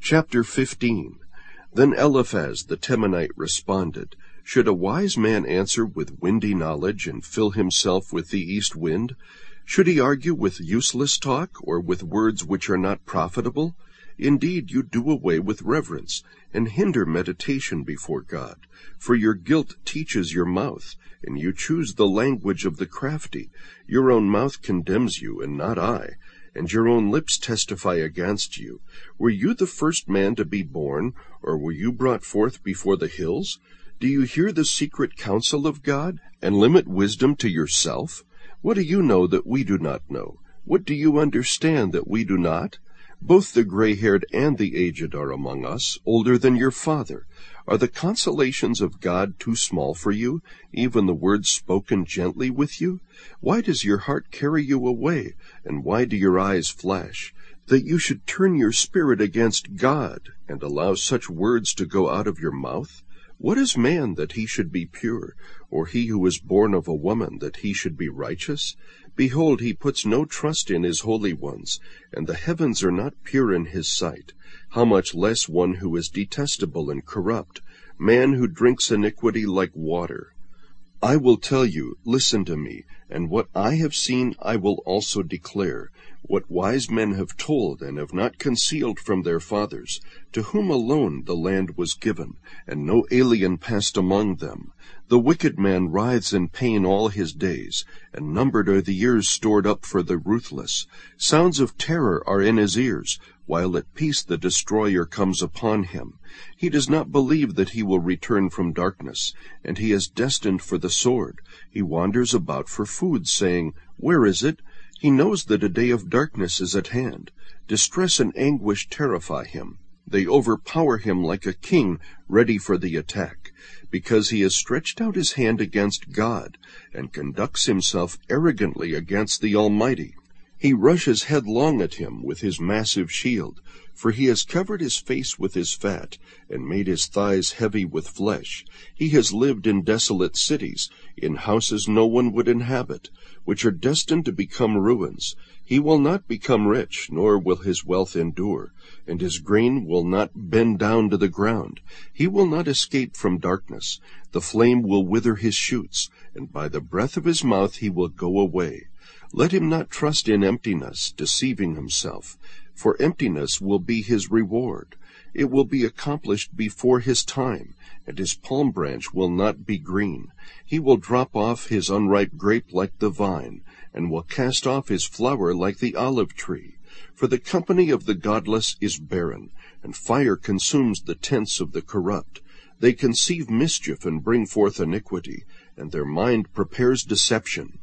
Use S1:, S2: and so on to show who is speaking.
S1: Chapter 15. Then Eliphaz the Temanite responded, Should a wise man answer with windy knowledge and fill himself with the east wind? Should he argue with useless talk, or with words which are not profitable? Indeed, you do away with reverence, and hinder meditation before God. For your guilt teaches your mouth, and you choose the language of the crafty. Your own mouth condemns you, and not I, and your own lips testify against you. Were you the first man to be born, or were you brought forth before the hills? Do you hear the secret counsel of God, and limit wisdom to yourself? What do you know that we do not know? What do you understand that we do not? Both the gray-haired and the aged are among us, older than your father. Are the consolations of God too small for you, even the words spoken gently with you? Why does your heart carry you away, and why do your eyes flash? That you should turn your spirit against God, and allow such words to go out of your mouth? What is man that he should be pure, or he who is born of a woman that he should be righteous? Behold, he puts no trust in his holy ones, and the heavens are not pure in his sight. How much less one who is detestable and corrupt, man who drinks iniquity like water. I will tell you, listen to me, and what I have seen I will also declare, what wise men have told and have not concealed from their fathers, to whom alone the land was given, and no alien passed among them. The wicked man writhes in pain all his days, and numbered are the years stored up for the ruthless. Sounds of terror are in his ears, while at peace the destroyer comes upon him. He does not believe that he will return from darkness, and he is destined for the sword. He wanders about for food, saying, Where is it? He knows that a day of darkness is at hand. Distress and anguish terrify him. They overpower him like a king ready for the attack, because he has stretched out his hand against God, and conducts himself arrogantly against the Almighty. He rushes headlong at him with his massive shield, for he has covered his face with his fat, and made his thighs heavy with flesh. He has lived in desolate cities, in houses no one would inhabit, which are destined to become ruins. He will not become rich, nor will his wealth endure, and his grain will not bend down to the ground. He will not escape from darkness. The flame will wither his shoots, and by the breath of his mouth he will go away. Let him not trust in emptiness, deceiving himself, for emptiness will be his reward. It will be accomplished before his time, and his palm branch will not be green. He will drop off his unripe grape like the vine, and will cast off his flower like the olive tree. For the company of the godless is barren, and fire consumes the tents of the corrupt. They conceive mischief and bring forth iniquity, and their mind prepares deception.